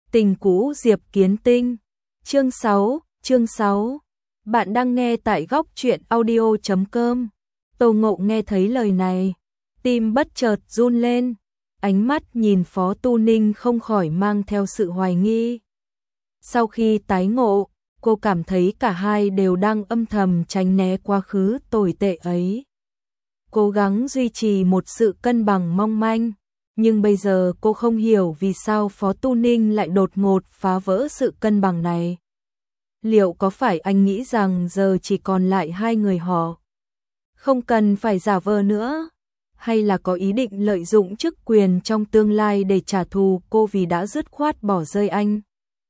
Tình cũ Diệp Kiến Tinh. Chương 6. Bạn đang nghe tại góc truyện audio.com. Tô Ngộ nghe thấy lời này, tim bất chợt run lên, ánh mắt nhìn Phó Tu Ninh không khỏi mang theo sự hoài nghi. Sau khi tái ngộ, cô cảm thấy cả hai đều đang âm thầm tránh né quá khứ tồi tệ ấy. Cố gắng duy trì một sự cân bằng mong manh. Nhưng bây giờ cô không hiểu vì sao Phó Tu Ninh lại đột ngột phá vỡ sự cân bằng này. Liệu có phải anh nghĩ rằng giờ chỉ còn lại hai người họ, không cần phải giả vờ nữa? Hay là có ý định lợi dụng chức quyền trong tương lai để trả thù cô vì đã dứt khoát bỏ rơi anh?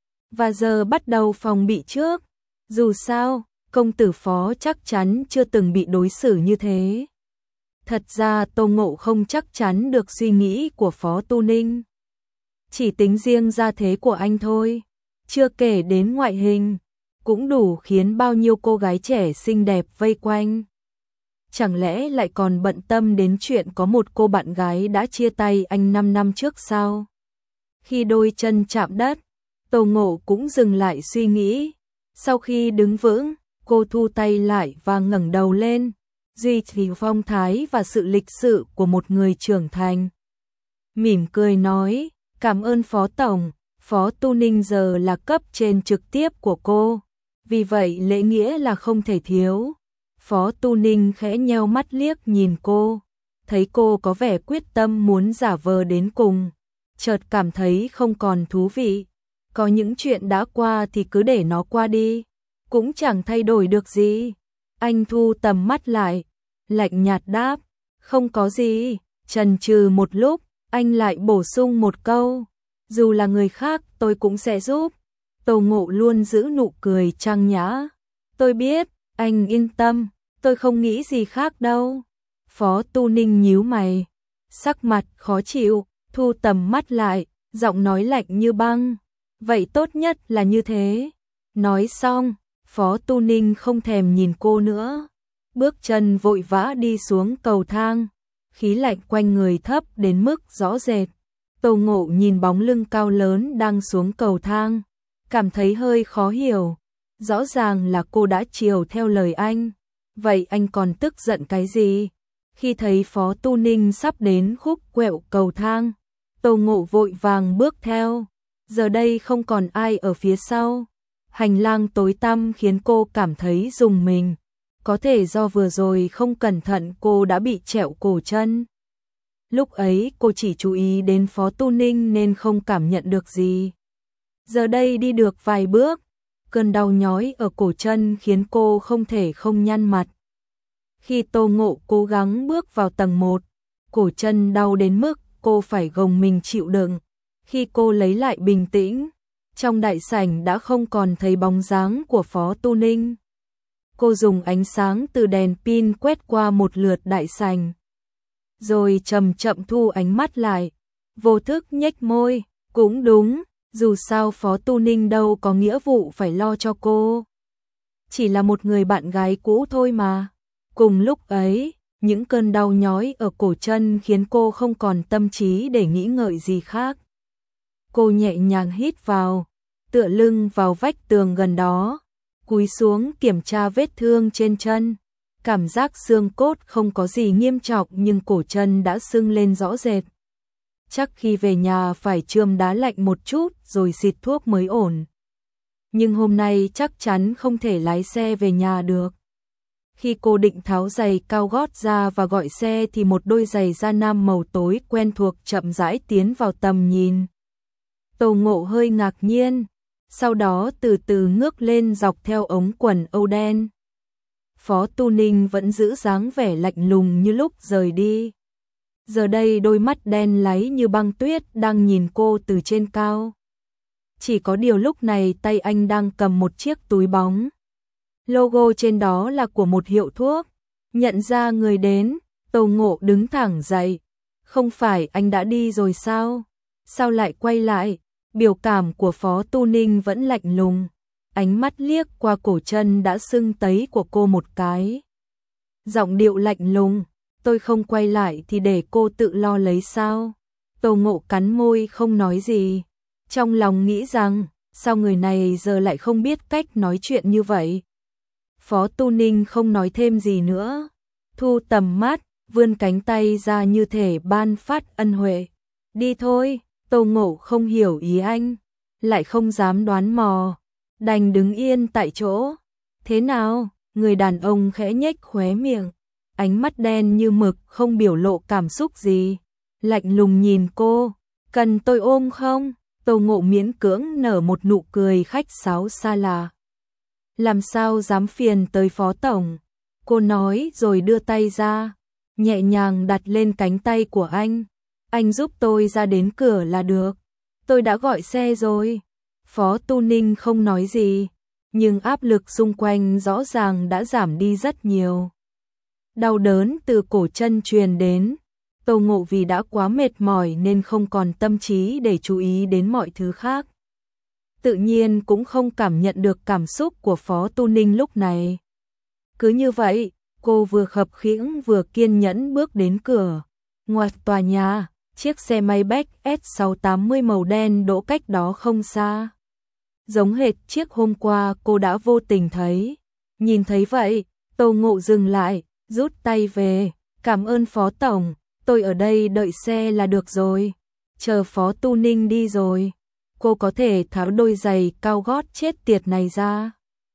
Và giờ bắt đầu phòng bị trước. Dù sao, công tử Phó chắc chắn chưa từng bị đối xử như thế. Thật ra Tô Ngộ không chắc chắn được suy nghĩ của Phó Tu Ninh. Chỉ tính riêng gia thế của anh thôi, chưa kể đến ngoại hình, cũng đủ khiến bao nhiêu cô gái trẻ xinh đẹp vây quanh. Chẳng lẽ lại còn bận tâm đến chuyện có một cô bạn gái đã chia tay anh 5 năm trước sao? Khi đôi chân chạm đất, Tô Ngộ cũng dừng lại suy nghĩ. Sau khi đứng vững, cô thu tay lại và ngẩng đầu lên, duy trì phong thái và sự lịch sự của một người trưởng thành. Mỉm cười nói, cảm ơn Phó Tổng. Phó Tu Ninh giờ là cấp trên trực tiếp của cô, vì vậy lễ nghĩa là không thể thiếu. Phó Tu Ninh khẽ nheo mắt liếc nhìn cô, thấy cô có vẻ quyết tâm muốn giả vờ đến cùng, chợt cảm thấy không còn thú vị. Có những chuyện đã qua thì cứ để nó qua đi, cũng chẳng thay đổi được gì. Anh thu tầm mắt lại, lạnh nhạt đáp, không có gì. Chần chừ một lúc, anh lại bổ sung một câu, dù là người khác tôi cũng sẽ giúp. Tô Ngộ luôn giữ nụ cười trang nhã. Tôi biết, anh yên tâm, tôi không nghĩ gì khác đâu. Phó Tu Ninh nhíu mày, sắc mặt khó chịu, thu tầm mắt lại, giọng nói lạnh như băng. Vậy tốt nhất là như thế. Nói xong, Phó Tu Ninh không thèm nhìn cô nữa, bước chân vội vã đi xuống cầu thang, khí lạnh quanh người thấp đến mức rõ rệt. Tô Ngộ nhìn bóng lưng cao lớn đang xuống cầu thang, cảm thấy hơi khó hiểu. Rõ ràng là cô đã chiều theo lời anh, vậy anh còn tức giận cái gì? Khi thấy Phó Tu Ninh sắp đến khúc quẹo cầu thang, Tô Ngộ vội vàng bước theo. Giờ đây không còn ai ở phía sau. Hành lang tối tăm khiến cô cảm thấy rùng mình. Có thể do vừa rồi không cẩn thận cô đã bị trẹo cổ chân. Lúc ấy cô chỉ chú ý đến Phó Tu Ninh nên không cảm nhận được gì. Giờ đây đi được vài bước, cơn đau nhói ở cổ chân khiến cô không thể không nhăn mặt. Khi Tô Ngộ cố gắng bước vào tầng 1, cổ chân đau đến mức cô phải gồng mình chịu đựng. Khi cô lấy lại bình tĩnh, trong đại sảnh đã không còn thấy bóng dáng của Phó Tu Ninh. Cô dùng ánh sáng từ đèn pin quét qua một lượt đại sảnh, rồi chậm chậm thu ánh mắt lại, vô thức nhếch môi. Cũng đúng, dù sao Phó Tu Ninh đâu có nghĩa vụ phải lo cho cô, chỉ là một người bạn gái cũ thôi mà. Cùng lúc ấy, những cơn đau nhói ở cổ chân khiến cô không còn tâm trí để nghĩ ngợi gì khác. Cô nhẹ nhàng hít vào, tựa lưng vào vách tường gần đó, cúi xuống kiểm tra vết thương trên chân. Cảm giác xương cốt không có gì nghiêm trọng nhưng cổ chân đã sưng lên rõ rệt. Chắc khi về nhà phải chườm đá lạnh một chút rồi xịt thuốc mới ổn. Nhưng hôm nay chắc chắn không thể lái xe về nhà được. Khi cô định tháo giày cao gót ra và gọi xe thì một đôi giày da nam màu tối quen thuộc chậm rãi tiến vào tầm nhìn. Tô Ngộ hơi ngạc nhiên, sau đó từ từ ngước lên dọc theo ống quần âu đen. Phó Tu Ninh vẫn giữ dáng vẻ lạnh lùng như lúc rời đi. Giờ đây đôi mắt đen láy như băng tuyết đang nhìn cô từ trên cao. Chỉ có điều lúc này tay anh đang cầm một chiếc túi bóng. Logo trên đó là của một hiệu thuốc. Nhận ra người đến, Tô Ngộ đứng thẳng dậy. Không phải anh đã đi rồi sao? Sao lại quay lại? Biểu cảm của Phó Tu Ninh vẫn lạnh lùng. Ánh mắt liếc qua cổ chân đã sưng tấy của cô một cái. Giọng điệu lạnh lùng, tôi không quay lại thì để cô tự lo lấy sao? Tô Ngộ cắn môi không nói gì. Trong lòng nghĩ rằng, sao người này giờ lại không biết cách nói chuyện như vậy. Phó Tu Ninh không nói thêm gì nữa, thu tầm mắt, vươn cánh tay ra như thể ban phát ân huệ. Đi thôi, Tô Ngộ không hiểu ý anh, lại không dám đoán mò, đành đứng yên tại chỗ. Thế nào? Người đàn ông khẽ nhếch khóe miệng, ánh mắt đen như mực không biểu lộ cảm xúc gì, lạnh lùng nhìn cô. Cần tôi ôm không? Tô Ngộ miễn cưỡng nở một nụ cười khách sáo xa lạ. Làm sao dám phiền tới Phó Tổng? Cô nói rồi đưa tay ra, nhẹ nhàng đặt lên cánh tay của anh. Anh giúp tôi ra đến cửa là được. Tôi đã gọi xe rồi. Phó Tu Ninh không nói gì, nhưng áp lực xung quanh rõ ràng đã giảm đi rất nhiều. Đau đớn từ cổ chân truyền đến. Tô Ngộ vì đã quá mệt mỏi nên không còn tâm trí để chú ý đến mọi thứ khác. Tự nhiên cũng không cảm nhận được cảm xúc của Phó Tu Ninh lúc này. Cứ như vậy, cô vừa khập khiễng vừa kiên nhẫn bước đến cửa. Ngoài tòa nhà, chiếc xe Maybach S680 màu đen đỗ cách đó không xa. Giống hệt chiếc hôm qua cô đã vô tình thấy. Nhìn thấy vậy, Tô Ngộ dừng lại, rút tay về. Cảm ơn Phó Tổng, tôi ở đây đợi xe là được rồi. Chờ Phó Tu Ninh đi rồi, cô có thể tháo đôi giày cao gót chết tiệt này ra.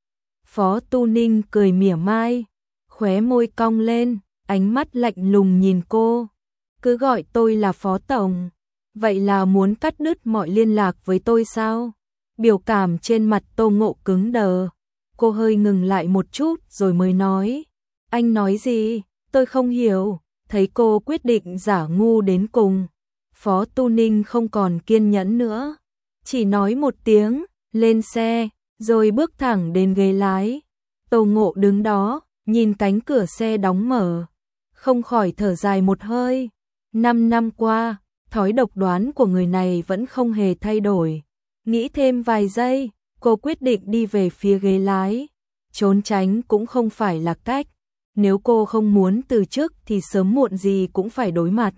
Phó Tu Ninh cười mỉa mai, khóe môi cong lên, ánh mắt lạnh lùng nhìn cô. Cứ gọi tôi là Phó Tổng, vậy là muốn cắt đứt mọi liên lạc với tôi sao? Biểu cảm trên mặt Tô Ngộ cứng đờ. Cô hơi ngừng lại một chút rồi mới nói. Anh nói gì? Tôi không hiểu. Thấy cô quyết định giả ngu đến cùng, Phó Tu Ninh không còn kiên nhẫn nữa. Chỉ nói một tiếng, lên xe, rồi bước thẳng đến ghế lái. Tô Ngộ đứng đó, nhìn cánh cửa xe đóng mở, không khỏi thở dài một hơi. 5 năm qua, thói độc đoán của người này vẫn không hề thay đổi. Nghĩ thêm vài giây, cô quyết định đi về phía ghế lái. Trốn tránh cũng không phải là cách. Nếu cô không muốn từ chức thì sớm muộn gì cũng phải đối mặt.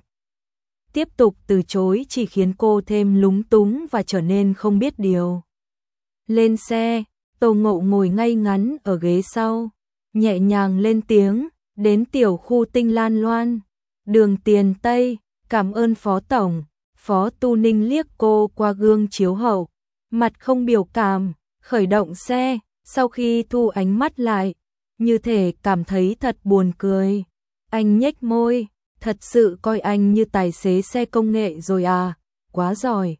Tiếp tục từ chối chỉ khiến cô thêm lúng túng và trở nên không biết điều. Lên xe, Tô Ngộ ngồi ngay ngắn ở ghế sau, nhẹ nhàng lên tiếng, đến tiểu khu Tinh Lan Loan, đường Tiền Tây, cảm ơn Phó Tổng. Phó Tu Ninh liếc cô qua gương chiếu hậu, mặt không biểu cảm, khởi động xe, sau khi thu ánh mắt lại, như thể cảm thấy thật buồn cười. Anh nhếch môi, thật sự coi anh như tài xế xe công nghệ rồi à, quá giỏi.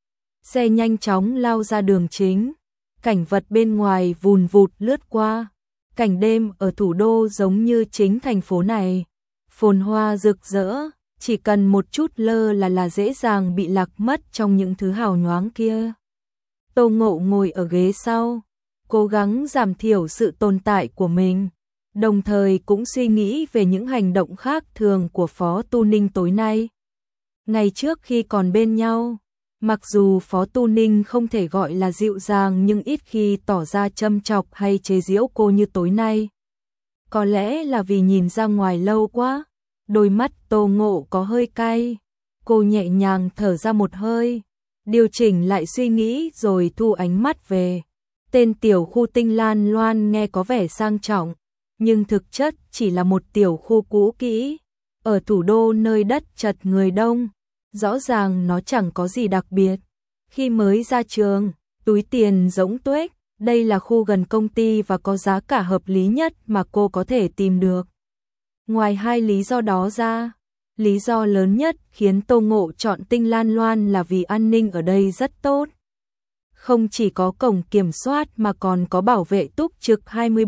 Xe nhanh chóng lao ra đường chính, cảnh vật bên ngoài vùn vụt lướt qua. Cảnh đêm ở thủ đô giống như chính thành phố này, phồn hoa rực rỡ, chỉ cần một chút lơ là dễ dàng bị lạc mất trong những thứ hào nhoáng kia. Tô Ngộ ngồi ở ghế sau, cố gắng giảm thiểu sự tồn tại của mình, đồng thời cũng suy nghĩ về những hành động khác thường của Phó Tu Ninh tối nay. Ngày trước khi còn bên nhau, mặc dù Phó Tu Ninh không thể gọi là dịu dàng nhưng ít khi tỏ ra châm chọc hay chế giễu cô như tối nay. Có lẽ là vì nhìn ra ngoài lâu quá, đôi mắt Tô Ngộ có hơi cay. Cô nhẹ nhàng thở ra một hơi, điều chỉnh lại suy nghĩ rồi thu ánh mắt về. Tên tiểu khu Tinh Lan Loan nghe có vẻ sang trọng, nhưng thực chất chỉ là một tiểu khu cũ kỹ, ở thủ đô nơi đất chật người đông, rõ ràng nó chẳng có gì đặc biệt. Khi mới ra trường, túi tiền rỗng tuếch, đây là khu gần công ty và có giá cả hợp lý nhất mà cô có thể tìm được. Ngoài hai lý do đó ra, lý do lớn nhất khiến Tô Ngộ chọn Tinh Lan Loan là vì an ninh ở đây rất tốt. Không chỉ có cổng kiểm soát mà còn có bảo vệ túc trực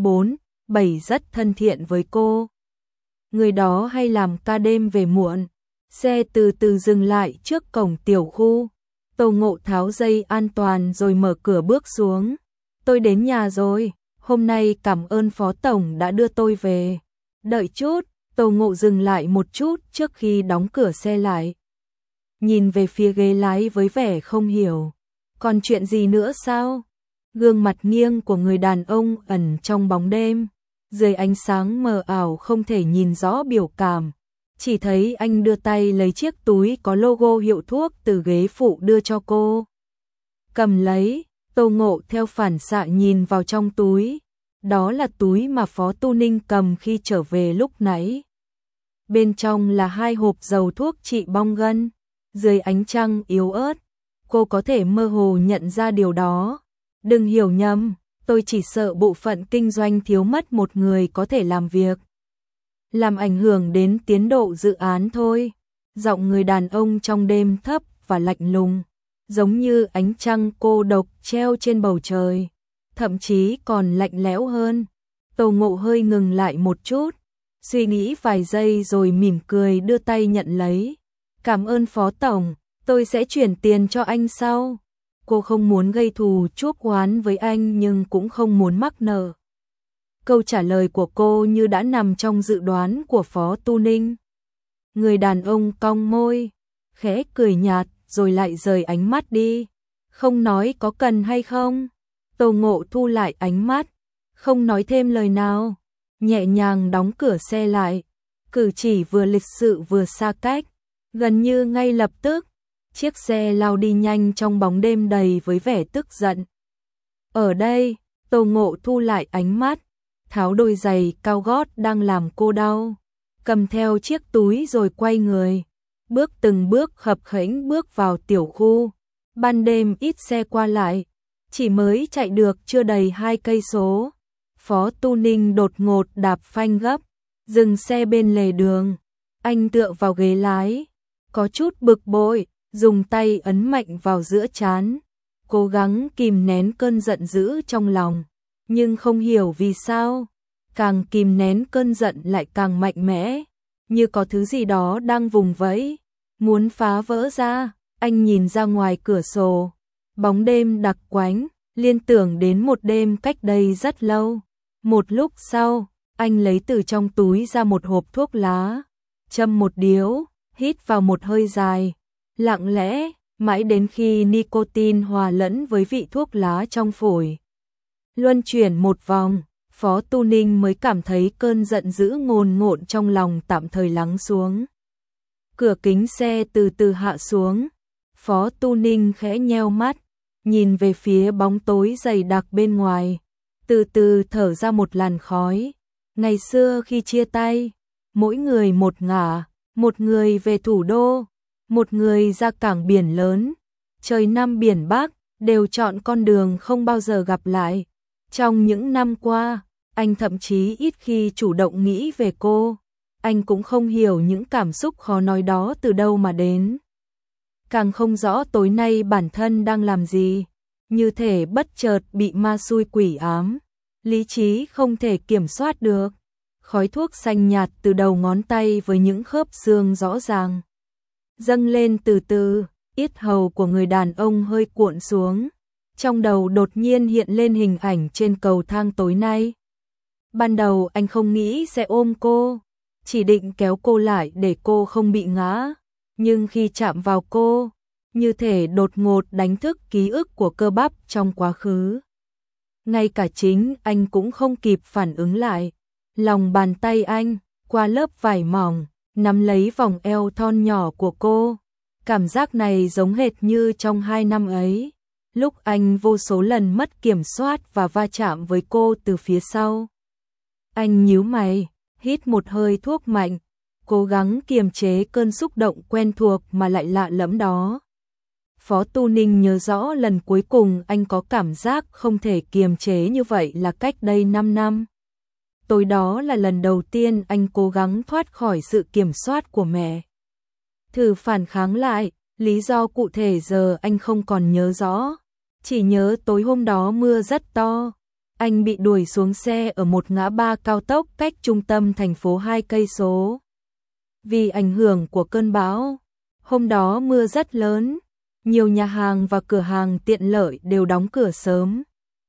24/7 rất thân thiện với cô. Người đó hay làm ca đêm về muộn. Xe từ từ dừng lại trước cổng tiểu khu. Tô Ngộ tháo dây an toàn rồi mở cửa bước xuống. Tôi đến nhà rồi, hôm nay cảm ơn Phó Tổng đã đưa tôi về. Đợi chút, Tô Ngộ dừng lại một chút trước khi đóng cửa xe lại. Nhìn về phía ghế lái với vẻ không hiểu. Còn chuyện gì nữa sao? Gương mặt nghiêng của người đàn ông ẩn trong bóng đêm. Dưới ánh sáng mờ ảo không thể nhìn rõ biểu cảm. Chỉ thấy anh đưa tay lấy chiếc túi có logo hiệu thuốc từ ghế phụ đưa cho cô. cầm lấy, Tô Ngộ theo phản xạ nhìn vào trong túi. Đó là túi mà Phó Tu Ninh cầm khi trở về lúc nãy. Bên trong là 2 hộp dầu thuốc trị bong gân. Dưới ánh trăng yếu ớt, cô có thể mơ hồ nhận ra điều đó. Đừng hiểu nhầm, tôi chỉ sợ bộ phận kinh doanh thiếu mất một người có thể làm việc, làm ảnh hưởng đến tiến độ dự án thôi. Giọng người đàn ông trong đêm thấp và lạnh lùng, giống như ánh trăng cô độc treo trên bầu trời, thậm chí còn lạnh lẽo hơn. Tô Ngộ hơi ngừng lại một chút, suy nghĩ vài giây rồi mỉm cười đưa tay nhận lấy. Cảm ơn Phó Tổng, tôi sẽ chuyển tiền cho anh sau. Cô không muốn gây thù chuốc oán với anh nhưng cũng không muốn mắc nợ. Câu trả lời của cô như đã nằm trong dự đoán của Phó Tu Ninh. Người đàn ông cong môi, khẽ cười nhạt rồi lại rời ánh mắt đi. Không nói có cần hay không. Tô Ngộ thu lại ánh mắt, không nói thêm lời nào, nhẹ nhàng đóng cửa xe lại. Cử chỉ vừa lịch sự vừa xa cách. Gần như ngay lập tức, chiếc xe lao đi nhanh trong bóng đêm đầy với vẻ tức giận. Ở đây, Tô Ngộ thu lại ánh mắt, tháo đôi giày cao gót đang làm cô đau, cầm theo chiếc túi rồi quay người, bước từng bước khập khẽnh bước vào tiểu khu. Ban đêm ít xe qua lại, chỉ mới chạy được chưa đầy 2 cây số. Phó Tu Ninh đột ngột đạp phanh gấp, dừng xe bên lề đường. Anh tựa vào ghế lái, có chút bực bội, dùng tay ấn mạnh vào giữa trán, cố gắng kìm nén cơn giận dữ trong lòng, nhưng không hiểu vì sao, càng kìm nén cơn giận lại càng mạnh mẽ, như có thứ gì đó đang vùng vẫy, muốn phá vỡ ra. Anh nhìn ra ngoài cửa sổ, bóng đêm đặc quánh, liên tưởng đến một đêm cách đây rất lâu. Một lúc sau, anh lấy từ trong túi ra một hộp thuốc lá, châm một điếu, hít vào một hơi dài, lặng lẽ, mãi đến khi nicotine hòa lẫn với vị thuốc lá trong phổi luân chuyển một vòng, Phó Tu Ninh mới cảm thấy cơn giận dữ ngồn ngộn trong lòng tạm thời lắng xuống. Cửa kính xe từ từ hạ xuống, Phó Tu Ninh khẽ nheo mắt, nhìn về phía bóng tối dày đặc bên ngoài, từ từ thở ra một làn khói. Ngày xưa khi chia tay, mỗi người một ngả, một người về thủ đô, một người ra cảng biển lớn, trời Nam biển Bắc, đều chọn con đường không bao giờ gặp lại. Trong những năm qua, anh thậm chí ít khi chủ động nghĩ về cô, anh cũng không hiểu những cảm xúc khó nói đó từ đâu mà đến. Càng không rõ tối nay bản thân đang làm gì, như thể bất chợt bị ma xui quỷ ám, lý trí không thể kiểm soát được. Khói thuốc xanh nhạt từ đầu ngón tay với những khớp xương rõ ràng dâng lên từ từ, yết hầu của người đàn ông hơi cuộn xuống. Trong đầu đột nhiên hiện lên hình ảnh trên cầu thang tối nay. Ban đầu anh không nghĩ sẽ ôm cô, chỉ định kéo cô lại để cô không bị ngã, nhưng khi chạm vào cô, như thể đột ngột đánh thức ký ức của cơ bắp trong quá khứ. Ngay cả chính anh cũng không kịp phản ứng lại. Lòng bàn tay anh, qua lớp vải mỏng, nắm lấy vòng eo thon nhỏ của cô. Cảm giác này giống hệt như trong 2 năm ấy, lúc anh vô số lần mất kiểm soát và va chạm với cô từ phía sau. Anh nhíu mày, hít một hơi thuốc mạnh, cố gắng kiềm chế cơn xúc động quen thuộc mà lại lạ lẫm đó. Phó Tu Ninh nhớ rõ lần cuối cùng anh có cảm giác không thể kiềm chế như vậy là cách đây 5 năm. Tối đó là lần đầu tiên anh cố gắng thoát khỏi sự kiểm soát của mẹ. Thử phản kháng lại, lý do cụ thể giờ anh không còn nhớ rõ, chỉ nhớ tối hôm đó mưa rất to. Anh bị đuổi xuống xe ở một ngã ba cao tốc cách trung tâm thành phố 2 cây số. Vì ảnh hưởng của cơn bão, hôm đó mưa rất lớn, nhiều nhà hàng và cửa hàng tiện lợi đều đóng cửa sớm.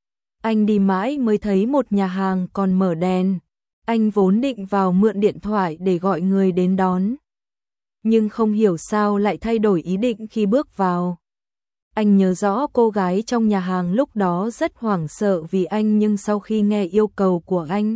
Anh đi mãi mới thấy một nhà hàng còn mở đèn. Anh vốn định vào mượn điện thoại để gọi người đến đón, nhưng không hiểu sao lại thay đổi ý định khi bước vào. Anh nhớ rõ cô gái trong nhà hàng lúc đó rất hoảng sợ vì anh, nhưng sau khi nghe yêu cầu của anh,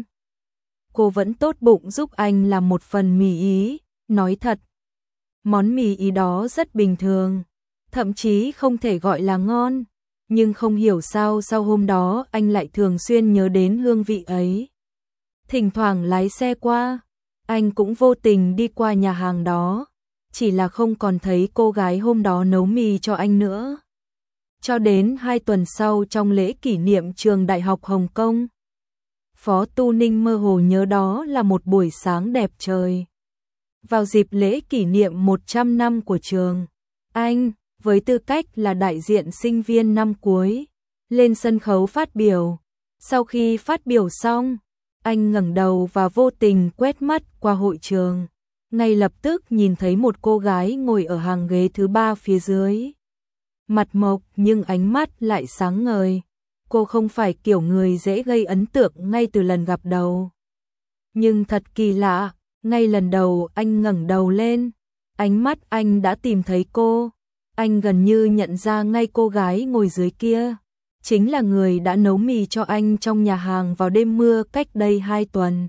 cô vẫn tốt bụng giúp anh làm một phần mì ý. Nói thật, món mì ý đó rất bình thường, thậm chí không thể gọi là ngon, nhưng không hiểu sao sau hôm đó anh lại thường xuyên nhớ đến hương vị ấy. Thỉnh thoảng lái xe qua, anh cũng vô tình đi qua nhà hàng đó, chỉ là không còn thấy cô gái hôm đó nấu mì cho anh nữa. Cho đến 2 tuần sau trong lễ kỷ niệm trường Đại học Hồng Kông, Phó Tu Ninh mơ hồ nhớ đó là một buổi sáng đẹp trời. Vào dịp lễ kỷ niệm 100 năm của trường, anh, với tư cách là đại diện sinh viên năm cuối, lên sân khấu phát biểu. Sau khi phát biểu xong, anh ngẩng đầu và vô tình quét mắt qua hội trường. Ngay lập tức nhìn thấy một cô gái ngồi ở hàng ghế thứ 3 phía dưới. Mặt mộc nhưng ánh mắt lại sáng ngời. Cô không phải kiểu người dễ gây ấn tượng ngay từ lần gặp đầu. Nhưng thật kỳ lạ, ngay lần đầu anh ngẩng đầu lên, ánh mắt anh đã tìm thấy cô. Anh gần như nhận ra ngay cô gái ngồi dưới kia chính là người đã nấu mì cho anh trong nhà hàng vào đêm mưa cách đây 2 tuần.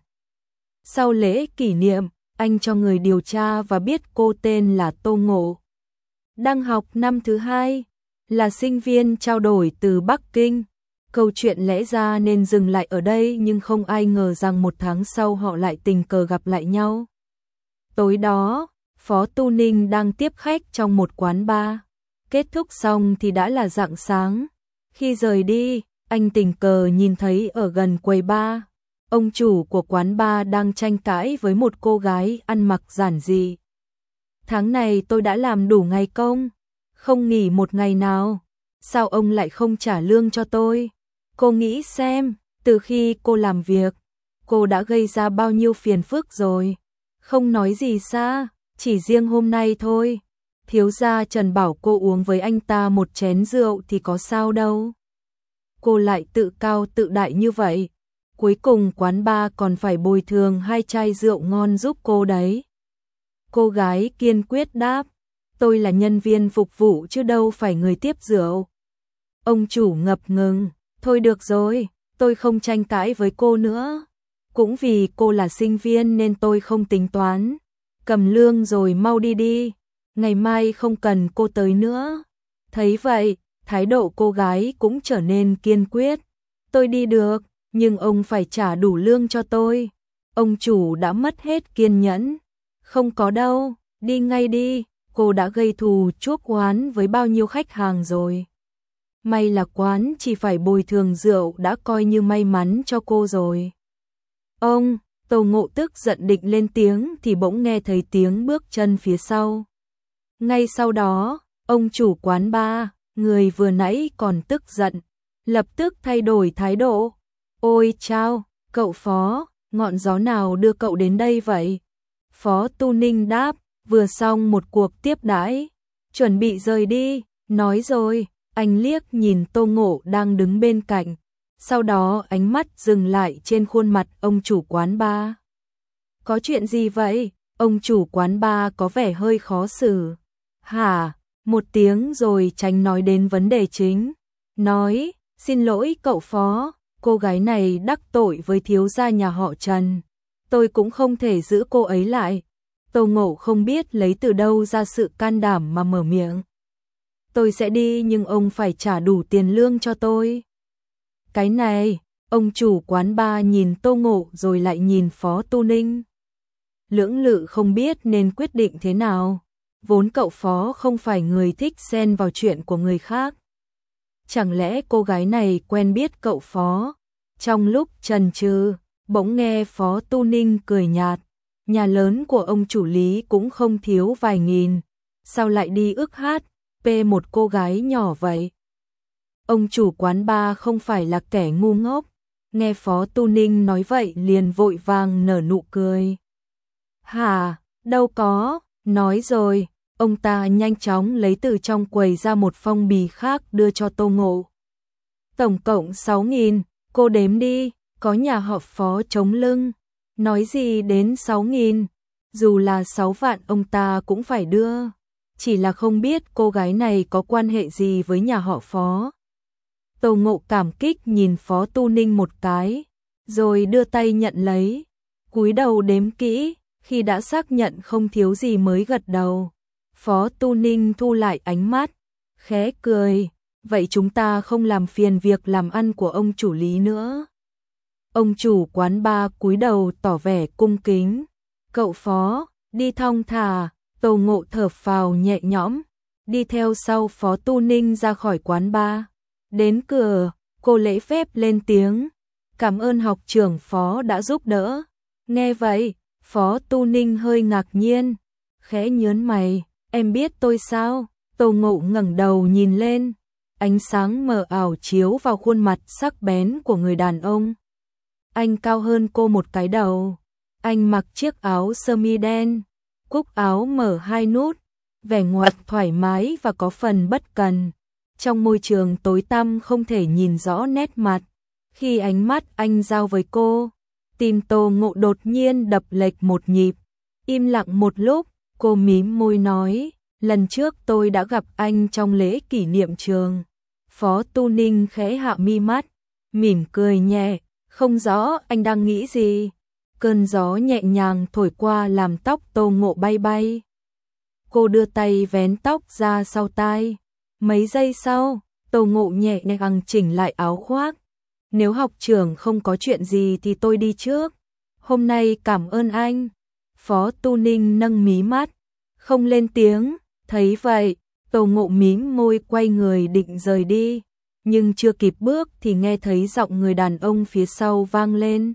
Sau lễ kỷ niệm, anh cho người điều tra và biết cô tên là Tô Ngộ. Đang học năm thứ 2, là sinh viên trao đổi từ Bắc Kinh. Câu chuyện lẽ ra nên dừng lại ở đây nhưng không ai ngờ rằng 1 tháng sau họ lại tình cờ gặp lại nhau. Tối đó, Phó Tu Ninh đang tiếp khách trong một quán bar. Kết thúc xong thì đã là rạng sáng. Khi rời đi, anh tình cờ nhìn thấy ở gần quầy bar, ông chủ của quán bar đang tranh cãi với một cô gái ăn mặc giản dị. Tháng này tôi đã làm đủ ngày công, không nghỉ một ngày nào. Sao ông lại không trả lương cho tôi? Cô nghĩ xem, từ khi cô làm việc, cô đã gây ra bao nhiêu phiền phức rồi. Không nói gì xa, chỉ riêng hôm nay thôi. Thiếu gia Trần bảo cô uống với anh ta một chén rượu thì có sao đâu. Cô lại tự cao tự đại như vậy. Cuối cùng quán bar còn phải bồi thường 2 chai rượu ngon giúp cô đấy. Cô gái kiên quyết đáp, tôi là nhân viên phục vụ chứ đâu phải người tiếp rượu. Ông chủ ngập ngừng, thôi được rồi, tôi không tranh cãi với cô nữa. Cũng vì cô là sinh viên nên tôi không tính toán. Cầm lương rồi mau đi đi, ngày mai không cần cô tới nữa. Thấy vậy, thái độ cô gái cũng trở nên kiên quyết. Tôi đi được, nhưng ông phải trả đủ lương cho tôi. Ông chủ đã mất hết kiên nhẫn. Không có đâu, đi ngay đi, cô đã gây thù chuốc oán với bao nhiêu khách hàng rồi. May là quán chỉ phải bồi thường rượu đã coi như may mắn cho cô rồi. Ông, Tô Ngộ tức giận định lên tiếng thì bỗng nghe thấy tiếng bước chân phía sau. Ngay sau đó, ông chủ quán bar, người vừa nãy còn tức giận, lập tức thay đổi thái độ. Ôi chao, cậu Phó, ngọn gió nào đưa cậu đến đây vậy? Phó Tu Ninh đáp, vừa xong một cuộc tiếp đãi, chuẩn bị rời đi, nói rồi, anh liếc nhìn Tô Ngộ đang đứng bên cạnh, sau đó ánh mắt dừng lại trên khuôn mặt ông chủ quán bar. Có chuyện gì vậy? Ông chủ quán bar có vẻ hơi khó xử. Hả? Một tiếng rồi tránh nói đến vấn đề chính. Nói, xin lỗi cậu Phó, cô gái này đắc tội với thiếu gia nhà họ Trần. Tôi cũng không thể giữ cô ấy lại. Tô Ngộ không biết lấy từ đâu ra sự can đảm mà mở miệng. Tôi sẽ đi nhưng ông phải trả đủ tiền lương cho tôi. Cái này, ông chủ quán bar nhìn Tô Ngộ rồi lại nhìn Phó Tu Ninh. Lưỡng lự không biết nên quyết định thế nào. Vốn cậu Phó không phải người thích xen vào chuyện của người khác. Chẳng lẽ cô gái này quen biết cậu Phó? Trong lúc chần chừ, bỗng nghe Phó Tu Ninh cười nhạt. Nhà lớn của ông chủ Lý cũng không thiếu vài nghìn. Sao lại đi ước hát, một cô gái nhỏ vậy? Ông chủ quán bar không phải là kẻ ngu ngốc. Nghe Phó Tu Ninh nói vậy liền vội vàng nở nụ cười. Hả, đâu có, nói rồi. Ông ta nhanh chóng lấy từ trong quầy ra một phong bì khác đưa cho Tô Ngộ. Tổng cộng 6.000, cô đếm đi, có nhà họ Phó chống lưng. Nói gì đến 6.000, dù là 6 vạn ông ta cũng phải đưa. Chỉ là không biết cô gái này có quan hệ gì với nhà họ Phó. Tô Ngộ cảm kích nhìn Phó Tu Ninh một cái, rồi đưa tay nhận lấy. Cúi đầu đếm kỹ, khi đã xác nhận không thiếu gì mới gật đầu. Phó Tu Ninh thu lại ánh mắt, khẽ cười, vậy chúng ta không làm phiền việc làm ăn của ông chủ Lý nữa. Ông chủ quán bar cúi đầu tỏ vẻ cung kính. Cậu Phó, đi thong thả. Tô Ngộ thở phào nhẹ nhõm, đi theo sau Phó Tu Ninh ra khỏi quán bar. Đến cửa, cô lễ phép lên tiếng, cảm ơn học trưởng Phó đã giúp đỡ. Nghe vậy, Phó Tu Ninh hơi ngạc nhiên, khẽ nhớn mày, em biết tôi sao? Tô Ngộ ngẩng đầu nhìn lên, ánh sáng mờ ảo chiếu vào khuôn mặt sắc bén của người đàn ông. Anh cao hơn cô một cái đầu, anh mặc chiếc áo sơ mi đen, cúc áo mở hai nút, vẻ ngoài thoải mái và có phần bất cần. Trong môi trường tối tăm không thể nhìn rõ nét mặt. Khi ánh mắt anh giao với cô, tim Tô Ngộ đột nhiên đập lệch một nhịp. Im lặng một lúc, cô mím môi nói, lần trước tôi đã gặp anh trong lễ kỷ niệm trường. Phó Tu Ninh khẽ hạ mi mắt, mỉm cười nhẹ, không rõ anh đang nghĩ gì. Cơn gió nhẹ nhàng thổi qua làm tóc Tô Ngộ bay bay. Cô đưa tay vén tóc ra sau tai. Mấy giây sau, Tô Ngộ nhẹ nhàng chỉnh lại áo khoác. Nếu học trưởng không có chuyện gì thì tôi đi trước. Hôm nay cảm ơn anh. Phó Tu Ninh nâng mí mắt, không lên tiếng. Thấy vậy, Tô Ngộ mím môi quay người định rời đi. Nhưng chưa kịp bước thì nghe thấy giọng người đàn ông phía sau vang lên.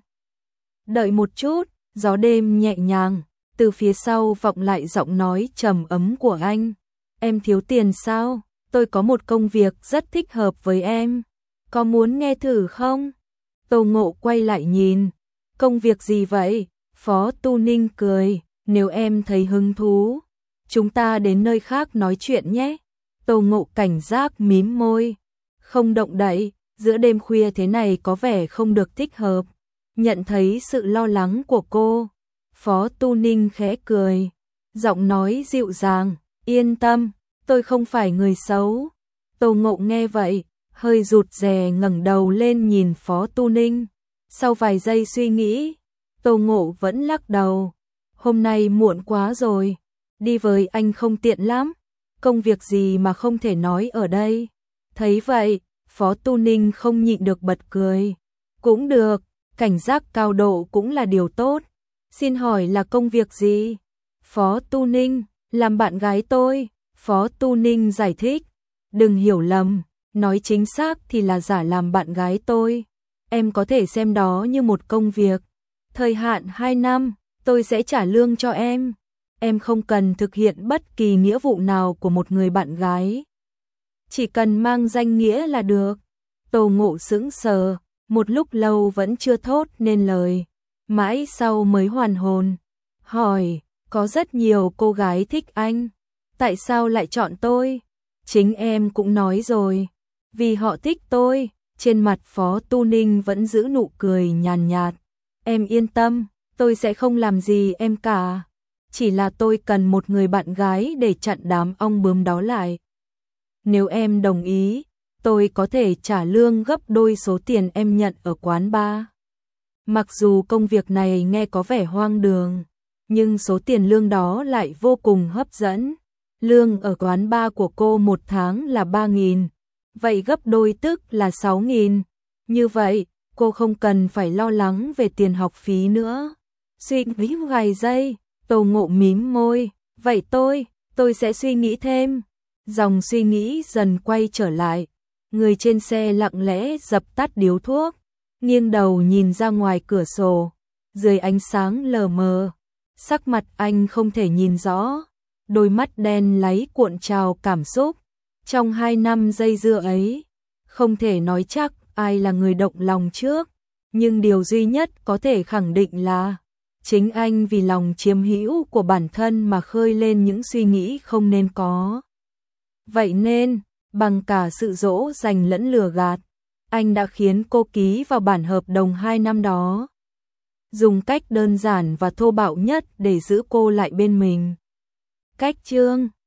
Đợi một chút, gió đêm nhẹ nhàng, từ phía sau vọng lại giọng nói trầm ấm của anh. Em thiếu tiền sao? Tôi có một công việc rất thích hợp với em. Có muốn nghe thử không? Tô Ngộ quay lại nhìn. Công việc gì vậy? Phó Tu Ninh cười. Nếu em thấy hứng thú, chúng ta đến nơi khác nói chuyện nhé. Tô Ngộ cảnh giác mím môi. Không động đậy, giữa đêm khuya thế này có vẻ không được thích hợp. Nhận thấy sự lo lắng của cô, Phó Tu Ninh khẽ cười, giọng nói dịu dàng, yên tâm, tôi không phải người xấu. Tô Ngộ nghe vậy, hơi rụt rè ngẩng đầu lên nhìn Phó Tu Ninh. Sau vài giây suy nghĩ, Tô Ngộ vẫn lắc đầu. Hôm nay muộn quá rồi, đi với anh không tiện lắm. Công việc gì mà không thể nói ở đây. Thấy vậy, Phó Tu Ninh không nhịn được bật cười. Cũng được, cảnh giác cao độ cũng là điều tốt. Xin hỏi là công việc gì? Phó Tu Ninh, làm bạn gái tôi. Phó Tu Ninh giải thích. Đừng hiểu lầm, nói chính xác thì là giả làm bạn gái tôi. Em có thể xem đó như một công việc. Thời hạn 2 năm, tôi sẽ trả lương cho em. Em không cần thực hiện bất kỳ nghĩa vụ nào của một người bạn gái. Chỉ cần mang danh nghĩa là được. Tô Ngộ sững sờ, một lúc lâu vẫn chưa thốt nên lời. Mãi sau mới hoàn hồn. Hỏi, có rất nhiều cô gái thích anh. Tại sao lại chọn tôi? Chính em cũng nói rồi. Vì họ thích tôi. Trên mặt Phó Tu Ninh vẫn giữ nụ cười nhàn nhạt. Em yên tâm, tôi sẽ không làm gì em cả. Chỉ là tôi cần một người bạn gái để chặn đám ong bướm đó lại. Nếu em đồng ý, tôi có thể trả lương gấp đôi số tiền em nhận ở quán bar. Mặc dù công việc này nghe có vẻ hoang đường, nhưng số tiền lương đó lại vô cùng hấp dẫn. Lương ở quán bar của cô một tháng là 3.000, vậy gấp đôi tức là 6.000. Như vậy, cô không cần phải lo lắng về tiền học phí nữa. Suy nghĩ vài giây, Tô Ngộ mím môi, vậy tôi sẽ suy nghĩ thêm. Dòng suy nghĩ dần quay trở lại, người trên xe lặng lẽ dập tắt điếu thuốc, nghiêng đầu nhìn ra ngoài cửa sổ, dưới ánh sáng lờ mờ, sắc mặt anh không thể nhìn rõ, đôi mắt đen láy cuộn trào cảm xúc. Trong 2 năm dây dưa ấy, không thể nói chắc ai là người động lòng trước, nhưng điều duy nhất có thể khẳng định là chính anh vì lòng chiếm hữu của bản thân mà khơi lên những suy nghĩ không nên có. Vậy nên, bằng cả sự dỗ dành lẫn lừa gạt, anh đã khiến cô ký vào bản hợp đồng 2 năm đó. Dùng cách đơn giản và thô bạo nhất để giữ cô lại bên mình. Cách chương